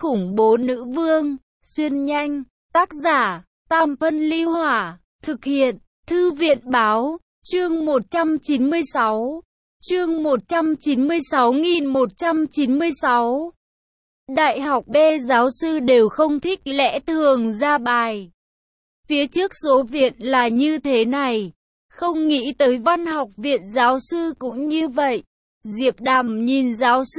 khủng bố nữ vương, xuyên nhanh, tác giả, Tam Phân Ly Hỏa, thực hiện, Thư viện Báo, chương 196, chương 196.196. Đại học B giáo sư đều không thích lẽ thường ra bài. Phía trước số viện là như thế này, không nghĩ tới văn học viện giáo sư cũng như vậy. Diệp Đàm nhìn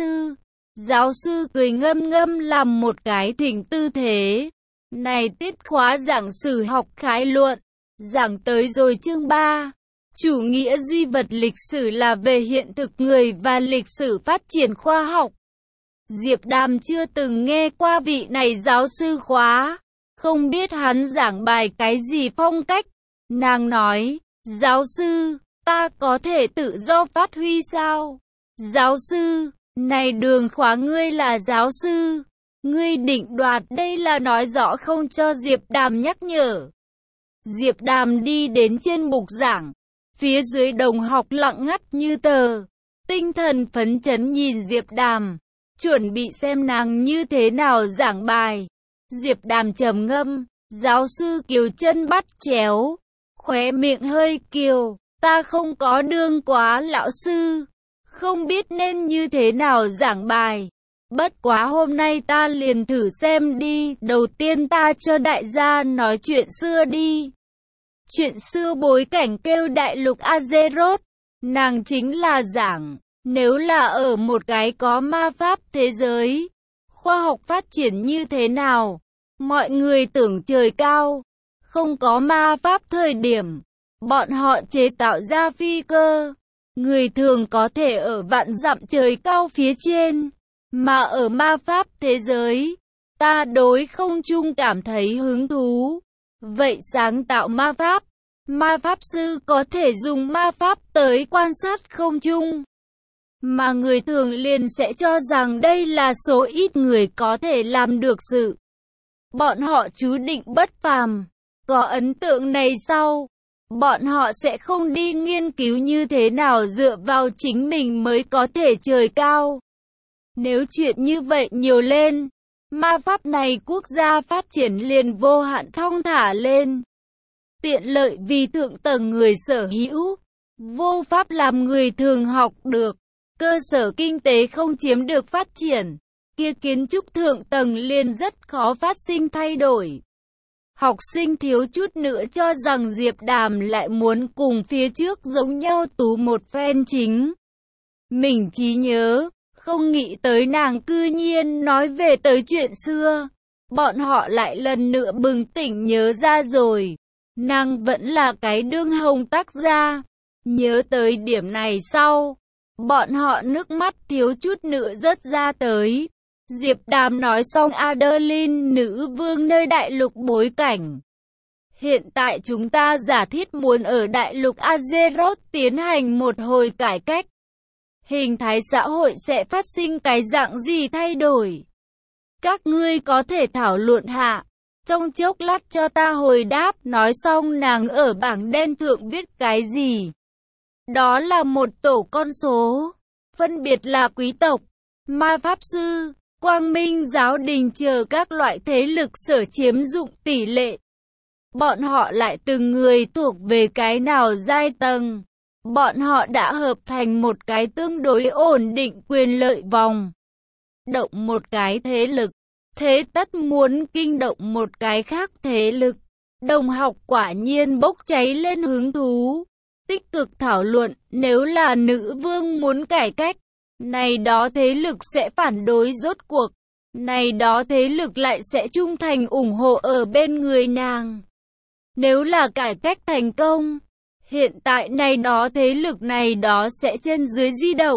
giáo sư cười ngâm ngâm làm một cái thỉnh tư thế. Này tiết khóa giảng sử học khái luận, giảng tới rồi chương 3. Chủ nghĩa duy vật lịch sử là về hiện thực người và lịch sử phát triển khoa học. Diệp Đàm chưa từng nghe qua vị này giáo sư khóa, không biết hắn giảng bài cái gì phong cách. Nàng nói, giáo sư, ta có thể tự do phát huy sao? Giáo sư, này đường khóa ngươi là giáo sư, ngươi định đoạt đây là nói rõ không cho Diệp Đàm nhắc nhở. Diệp Đàm đi đến trên bục giảng, phía dưới đồng học lặng ngắt như tờ, tinh thần phấn chấn nhìn Diệp Đàm, chuẩn bị xem nàng như thế nào giảng bài. Diệp Đàm trầm ngâm, giáo sư kiều chân bắt chéo, khóe miệng hơi kiều, ta không có đương quá lão sư, không biết nên như thế nào giảng bài. Bất quá hôm nay ta liền thử xem đi, đầu tiên ta cho đại gia nói chuyện xưa đi. Chuyện xưa bối cảnh kêu đại lục Azeroth, nàng chính là giảng, nếu là ở một cái có ma pháp thế giới, khoa học phát triển như thế nào? Mọi người tưởng trời cao, không có ma pháp thời điểm, bọn họ chế tạo ra phi cơ. Người thường có thể ở vạn dặm trời cao phía trên, mà ở ma pháp thế giới, ta đối không trung cảm thấy hứng thú. Vậy sáng tạo ma pháp sư có thể dùng ma pháp tới quan sát không trung. Mà người thường liền sẽ cho rằng đây là số ít người có thể làm được sự. Bọn họ chú định bất phàm. Có ấn tượng này sau, bọn họ sẽ không đi nghiên cứu như thế nào dựa vào chính mình mới có thể trời cao. Nếu chuyện như vậy nhiều lên, ma pháp này quốc gia phát triển liền vô hạn thong thả lên. Tiện lợi vì thượng tầng người sở hữu, vô pháp làm người thường học được. Cơ sở kinh tế không chiếm được phát triển, kia kiến trúc thượng tầng liền rất khó phát sinh thay đổi. Học sinh thiếu chút nữa cho rằng Diệp Đàm lại muốn cùng phía trước giống nhau tú một phen chính mình trí nhớ, không nghĩ tới nàng cư nhiên nói về tới chuyện xưa. Bọn họ lại lần nữa bừng tỉnh nhớ ra rồi, nàng vẫn là cái đương hồng tác gia. Nhớ tới điểm này sau, bọn họ nước mắt thiếu chút nữa rớt ra tới. Diệp Đàm nói xong Adeline nữ vương nơi đại lục bối cảnh. Hiện tại chúng ta giả thiết muốn ở đại lục Azeroth tiến hành một hồi cải cách. Hình thái xã hội sẽ phát sinh cái dạng gì thay đổi? Các ngươi có thể thảo luận hạ. Trong chốc lát cho ta hồi đáp. Nói xong nàng ở bảng đen thượng viết cái gì? Đó là một tổ con số. Phân biệt là quý tộc, ma pháp sư, quang minh giáo đình chờ các loại thế lực sở chiếm dụng tỷ lệ. Bọn họ lại từng người thuộc về cái nào giai tầng. Bọn họ đã hợp thành một cái tương đối ổn định quyền lợi vòng. Động một cái thế lực, thế tất muốn kinh động một cái khác thế lực. Đồng học quả nhiên bốc cháy lên hứng thú, tích cực thảo luận. Nếu là nữ vương muốn cải cách, này đó thế lực sẽ phản đối rốt cuộc. Này đó thế lực lại sẽ trung thành ủng hộ ở bên người nàng. Nếu là cải cách thành công, hiện tại này đó thế lực này đó sẽ trên dưới di động.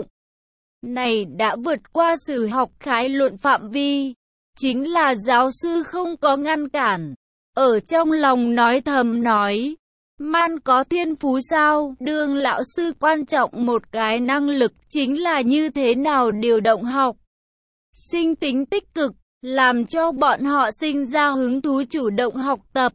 Này đã vượt qua sử học khái luận phạm vi. Chính là giáo sư không có ngăn cản. Ở trong lòng nói thầm nói, man có thiên phú sao? Đương lão sư quan trọng một cái năng lực chính là như thế nào điều động học sinh tính tích cực, làm cho bọn họ sinh ra hứng thú chủ động học tập.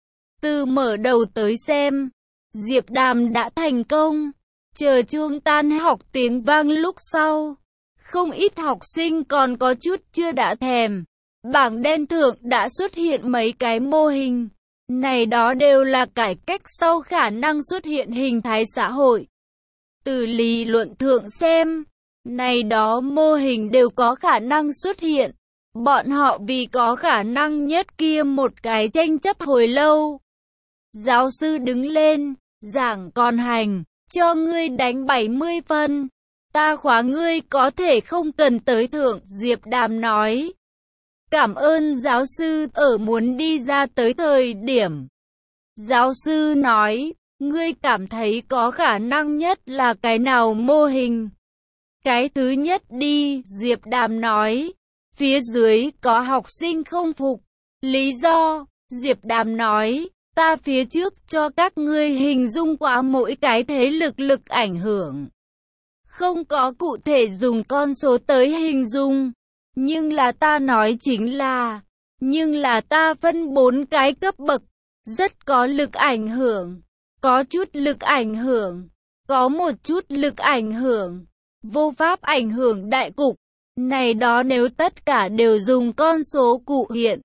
Từ mở đầu tới xem, Diệp Đàm đã thành công. Chờ chuông tan học tiếng vang lúc sau, không ít học sinh còn có chút chưa đã thèm. Bảng đen thượng đã xuất hiện mấy cái mô hình. Này đó đều là cải cách sau khả năng xuất hiện hình thái xã hội. Từ lý luận thượng xem, này đó mô hình đều có khả năng xuất hiện. Bọn họ vì có khả năng nhất kia một cái tranh chấp hồi lâu. Giáo sư đứng lên, giảng còn hành, cho ngươi đánh 70 phân. Ta khóa ngươi có thể không cần tới thượng, Diệp Đàm nói. Cảm ơn giáo sư, ở muốn đi ra tới thời điểm. Giáo sư nói, ngươi cảm thấy có khả năng nhất là cái nào mô hình? Cái thứ nhất đi, Diệp Đàm nói. Phía dưới có học sinh không phục. Lý do, Diệp Đàm nói, ta phía trước cho các ngươi hình dung qua mỗi cái thế lực ảnh hưởng. Không có cụ thể dùng con số tới hình dung. Nhưng là ta nói chính là, nhưng là ta phân 4 cái cấp bậc, rất có lực ảnh hưởng, có chút lực ảnh hưởng, có một chút lực ảnh hưởng, vô pháp ảnh hưởng đại cục. Này đó nếu tất cả đều dùng con số cụ hiện,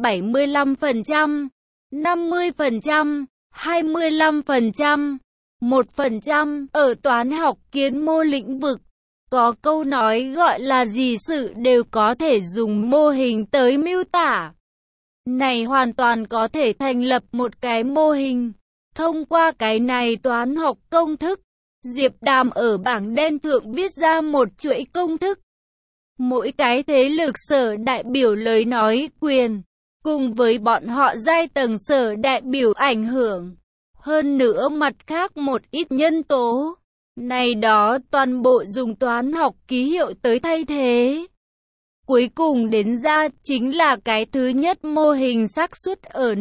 75%, 50%, 25%, 1% ở toán học kiến mô lĩnh vực. Có câu nói gọi là gì sự đều có thể dùng mô hình tới miêu tả. Này hoàn toàn có thể thành lập một cái mô hình. Thông qua cái này toán học công thức, Diệp Đàm ở bảng đen thượng viết ra một chuỗi công thức. Mỗi cái thế lực sở đại biểu lời nói quyền, cùng với bọn họ giai tầng sở đại biểu ảnh hưởng. Hơn nữa mặt khác một ít nhân tố. Này đó toàn bộ dùng toán học ký hiệu tới thay thế. Cuối cùng đến ra chính là cái thứ nhất mô hình xác suất ở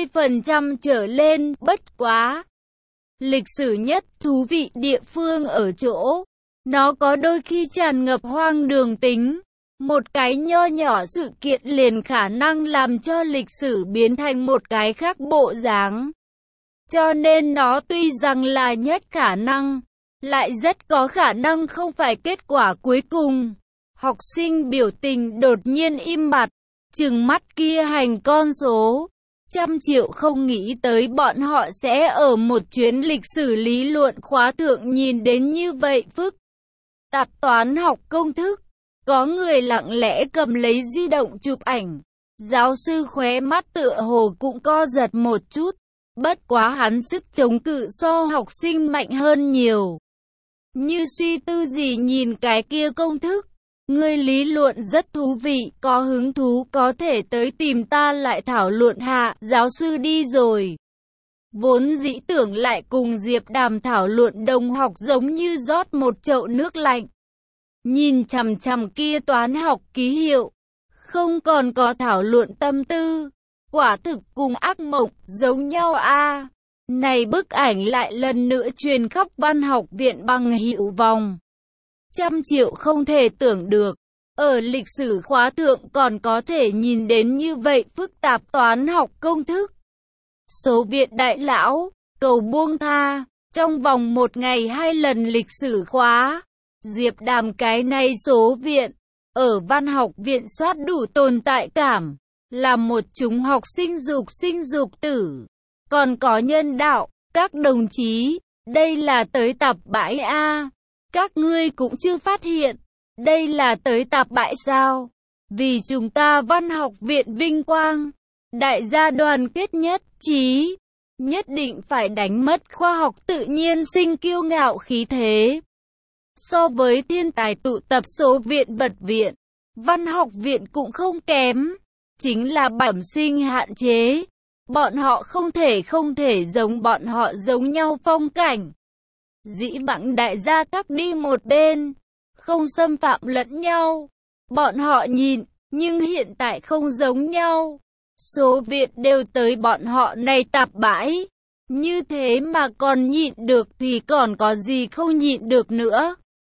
50% trở lên, bất quá. Lịch sử nhất thú vị địa phương ở chỗ, nó có đôi khi tràn ngập hoang đường tính. Một cái nho nhỏ sự kiện liền khả năng làm cho lịch sử biến thành một cái khác bộ dáng. Cho nên nó tuy rằng là nhất khả năng, lại rất có khả năng không phải kết quả cuối cùng. Học sinh biểu tình đột nhiên im bặt, trừng mắt kia hành con số. 100 triệu không nghĩ tới bọn họ sẽ ở một chuyến lịch sử lý luận khóa thượng nhìn đến như vậy phức tạp toán học công thức. Có người lặng lẽ cầm lấy di động chụp ảnh. Giáo sư khóe mắt tựa hồ cũng co giật một chút. Bất quá hắn sức chống cự so học sinh mạnh hơn nhiều. Như suy tư gì nhìn cái kia công thức. Ngươi lý luận rất thú vị, có hứng thú có thể tới tìm ta lại thảo luận hạ. Giáo sư đi rồi. Vốn dĩ tưởng lại cùng Diệp Đàm thảo luận đồng học giống như rót một chậu nước lạnh. Nhìn chằm chằm kia toán học ký hiệu, không còn có thảo luận tâm tư. Quả thực cùng ác mộng giống nhau a. Này bức ảnh lại lần nữa truyền khắp văn học viện bằng hiệu vòng. 100 triệu không thể tưởng được, ở lịch sử khóa thượng còn có thể nhìn đến như vậy phức tạp toán học công thức. Số Việt đại lão, cầu buông tha, trong vòng một ngày 2 lần lịch sử khóa. Diệp Đàm cái này số viện, ở văn học viện soát đủ tồn tại cảm, là một chúng học sinh dục tử. Còn có nhân đạo, các đồng chí, đây là tới tập bãi A. Các ngươi cũng chưa phát hiện, đây là tới tập bãi sao? Vì chúng ta văn học viện vinh quang, đại gia đoàn kết nhất trí, nhất định phải đánh mất khoa học tự nhiên sinh kiêu ngạo khí thế. So với thiên tài tụ tập số viện vật viện, văn học viện cũng không kém, chính là bẩm sinh hạn chế. Bọn họ không thể giống bọn họ giống nhau phong cảnh. Dĩ vãng đại gia các đi một bên, không xâm phạm lẫn nhau. Bọn họ nhìn, nhưng hiện tại không giống nhau. Số viện đều tới bọn họ này tạp bãi. Như thế mà còn nhịn được thì còn có gì không nhịn được nữa.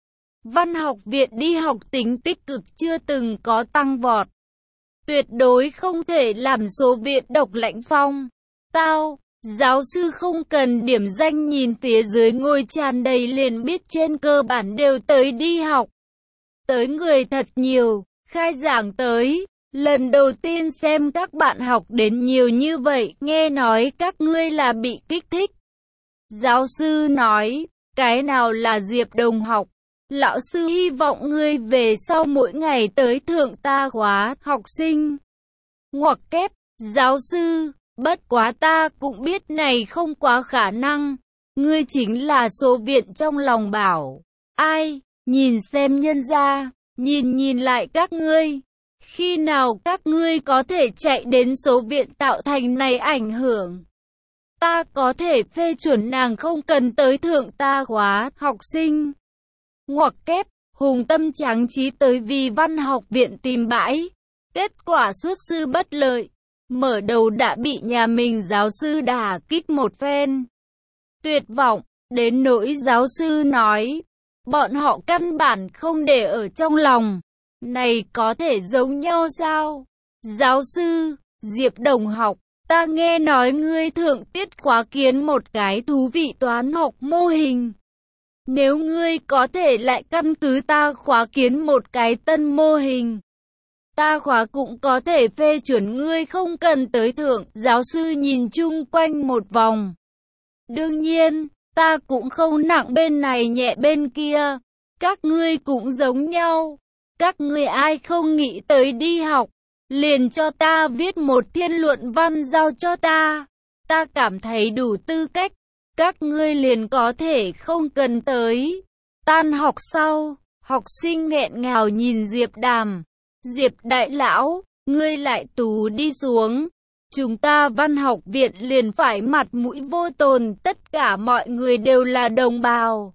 Văn học viện đi học tính tích cực chưa từng có tăng vọt. Tuyệt đối không thể làm số viện độc lãnh phong. Tao, giáo sư không cần điểm danh nhìn phía dưới ngồi tràn đầy liền biết trên cơ bản đều tới đi học. Tới người thật nhiều, khai giảng tới, Lần đầu tiên xem các bạn học đến nhiều như vậy, nghe nói các ngươi là bị kích thích. Giáo sư nói, cái nào là Diệp đồng học? Lão sư hy vọng ngươi về sau mỗi ngày tới thượng ta khóa, học sinh. Ngoặc kép, giáo sư, bất quá ta cũng biết này không quá khả năng. Ngươi chính là số viện trong lòng bảo. Ai, nhìn xem nhân gia, nhìn lại các ngươi. Khi nào các ngươi có thể chạy đến số viện tạo thành này ảnh hưởng? Ta có thể phê chuẩn nàng không cần tới thượng ta khóa, học sinh. Ngoặc kép, Hùng tâm tráng trí tới vì văn học viện tìm bãi. Kết quả xuất sư bất lợi. Mở đầu đã bị nhà mình giáo sư đả kích một phen. Tuyệt vọng, đến nỗi giáo sư nói. Bọn họ căn bản không để ở trong lòng. Này có thể giống nhau sao? Giáo sư, Diệp đồng học, ta nghe nói ngươi thượng tiết khóa kiến một cái thú vị toán học mô hình. Nếu ngươi có thể lại căn cứ ta khóa kiến một cái tân mô hình, ta khóa cũng có thể phê chuẩn ngươi không cần tới thượng. Giáo sư nhìn chung quanh một vòng. Đương nhiên, ta cũng không nặng bên này nhẹ bên kia. Các ngươi cũng giống nhau. Các ngươi ai không nghĩ tới đi học, liền cho ta viết một thiên luận văn giao cho ta. Ta cảm thấy đủ tư cách. Các ngươi liền có thể không cần tới. Tan học sau, học sinh nghẹn ngào nhìn Diệp Đàm. Diệp đại lão, ngươi lại tú đi xuống. Chúng ta văn học viện liền phải mặt mũi vô tồn, tất cả mọi người đều là đồng bào.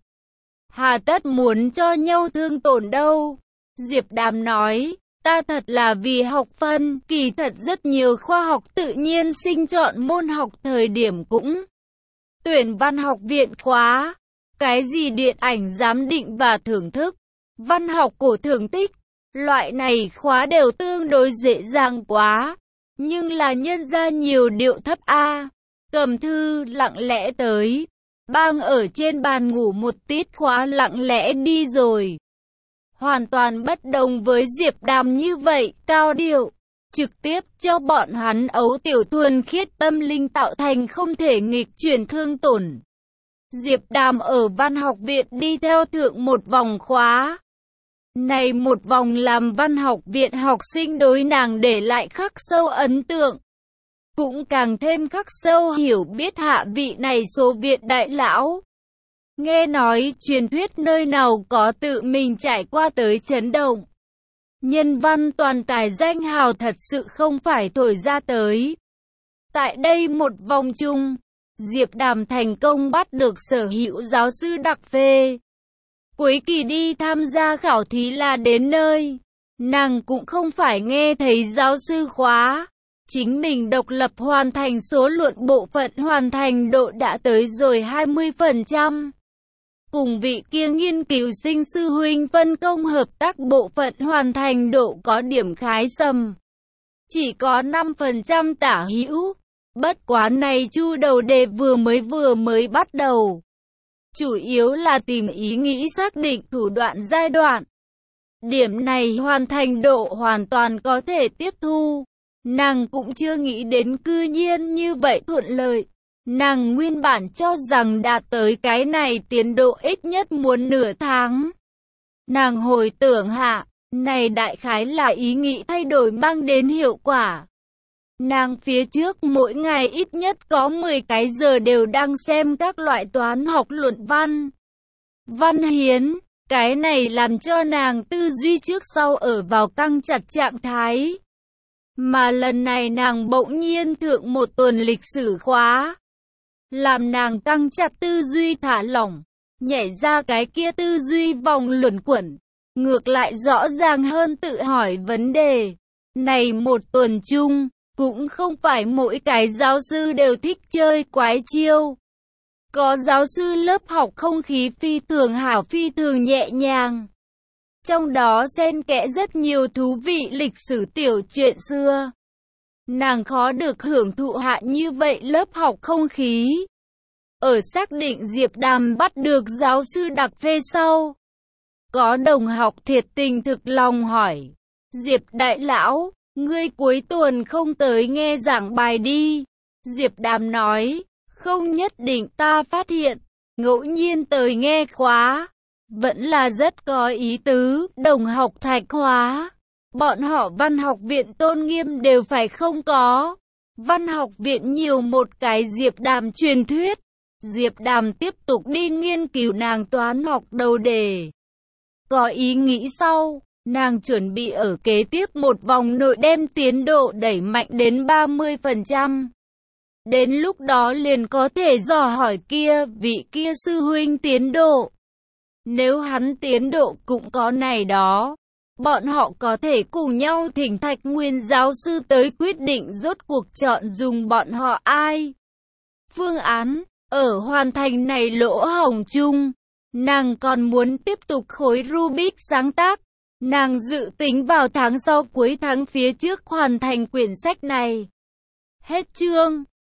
Hà tất muốn cho nhau thương tổn đâu. Diệp Đàm nói, ta thật là vì học phân, kỳ thật rất nhiều khoa học tự nhiên sinh chọn môn học thời điểm cũng tuyển văn học viện khóa. Cái gì điện ảnh giám định và thưởng thức, văn học cổ thưởng tích, loại này khóa đều tương đối dễ dàng quá. Nhưng là nhân ra nhiều điệu thấp a. Cầm thư lặng lẽ tới, bang ở trên bàn ngủ một tiết khóa lặng lẽ đi rồi. Hoàn toàn bất đồng với Diệp Đàm như vậy, cao điệu, trực tiếp cho bọn hắn ấu tiểu thuần khiết tâm linh tạo thành không thể nghịch chuyển thương tổn. Diệp Đàm ở văn học viện đi theo thượng một vòng khóa. Này một vòng làm văn học viện học sinh đối nàng để lại khắc sâu ấn tượng. Cũng càng thêm khắc sâu hiểu biết hạ vị này số viện đại lão. Nghe nói truyền thuyết nơi nào có tự mình trải qua tới chấn động. Nhân văn toàn tài danh hào thật sự không phải thổi ra tới. Tại đây một vòng chung, Diệp Đàm thành công bắt được sở hữu giáo sư đặc phê. Cuối kỳ đi tham gia khảo thí là đến nơi. Nàng cũng không phải nghe thấy giáo sư khóa. Chính mình độc lập hoàn thành số luận bộ phận hoàn thành độ đã tới rồi 20%. Cùng vị kia nghiên cứu sinh sư huynh phân công hợp tác bộ phận hoàn thành độ có điểm khái sầm. Chỉ có 5% tả hữu. Bất quá này chu đầu đề vừa mới bắt đầu. Chủ yếu là tìm ý nghĩ xác định thủ đoạn giai đoạn. Điểm này hoàn thành độ hoàn toàn có thể tiếp thu. Nàng cũng chưa nghĩ đến cư nhiên như vậy thuận lợi. Nàng nguyên bản cho rằng đạt tới cái này tiến độ ít nhất muốn nửa tháng. Nàng hồi tưởng hạ, này đại khái là ý nghĩ thay đổi mang đến hiệu quả. Nàng phía trước mỗi ngày ít nhất có 10 cái giờ đều đang xem các loại toán học luận văn. Văn hiến, cái này làm cho nàng tư duy trước sau ở vào căng chặt trạng thái. Mà lần này nàng bỗng nhiên thượng một tuần lịch sử khóa. Làm nàng căng chặt tư duy thả lỏng, nhảy ra cái kia tư duy vòng luẩn quẩn. Ngược lại rõ ràng hơn tự hỏi vấn đề. Này một tuần chung, cũng không phải mỗi cái giáo sư đều thích chơi quái chiêu. Có giáo sư lớp học không khí phi thường hảo phi thường nhẹ nhàng. Trong đó xen kẽ rất nhiều thú vị lịch sử tiểu chuyện xưa. Nàng khó được hưởng thụ hạ như vậy lớp học không khí. Ở xác định Diệp Đàm bắt được giáo sư đặc phê sau. Có đồng học thiệt tình thực lòng hỏi. Diệp đại lão, Ngươi cuối tuần không tới nghe giảng bài đi. Diệp Đàm nói, không nhất định, ta phát hiện, ngẫu nhiên tới nghe khóa, vẫn là rất có ý tứ, đồng học thạch khóa. Bọn họ văn học viện tôn nghiêm đều phải không có. Văn học viện nhiều một cái Diệp Đàm truyền thuyết. Diệp Đàm tiếp tục đi nghiên cứu nàng toán học đầu đề. Có ý nghĩ sau, nàng chuẩn bị ở kế tiếp một vòng nội đem tiến độ đẩy mạnh đến 30%. Đến lúc đó liền có thể dò hỏi vị kia sư huynh tiến độ. Nếu hắn tiến độ cũng có này đó, bọn họ có thể cùng nhau thỉnh Thạch Nguyên giáo sư tới quyết định rốt cuộc chọn dùng bọn họ ai. Phương án, ở hoàn thành này lỗ hổng chung, nàng còn muốn tiếp tục khối Rubik sáng tác. Nàng dự tính vào tháng sau cuối tháng phía trước hoàn thành quyển sách này. Hết chương.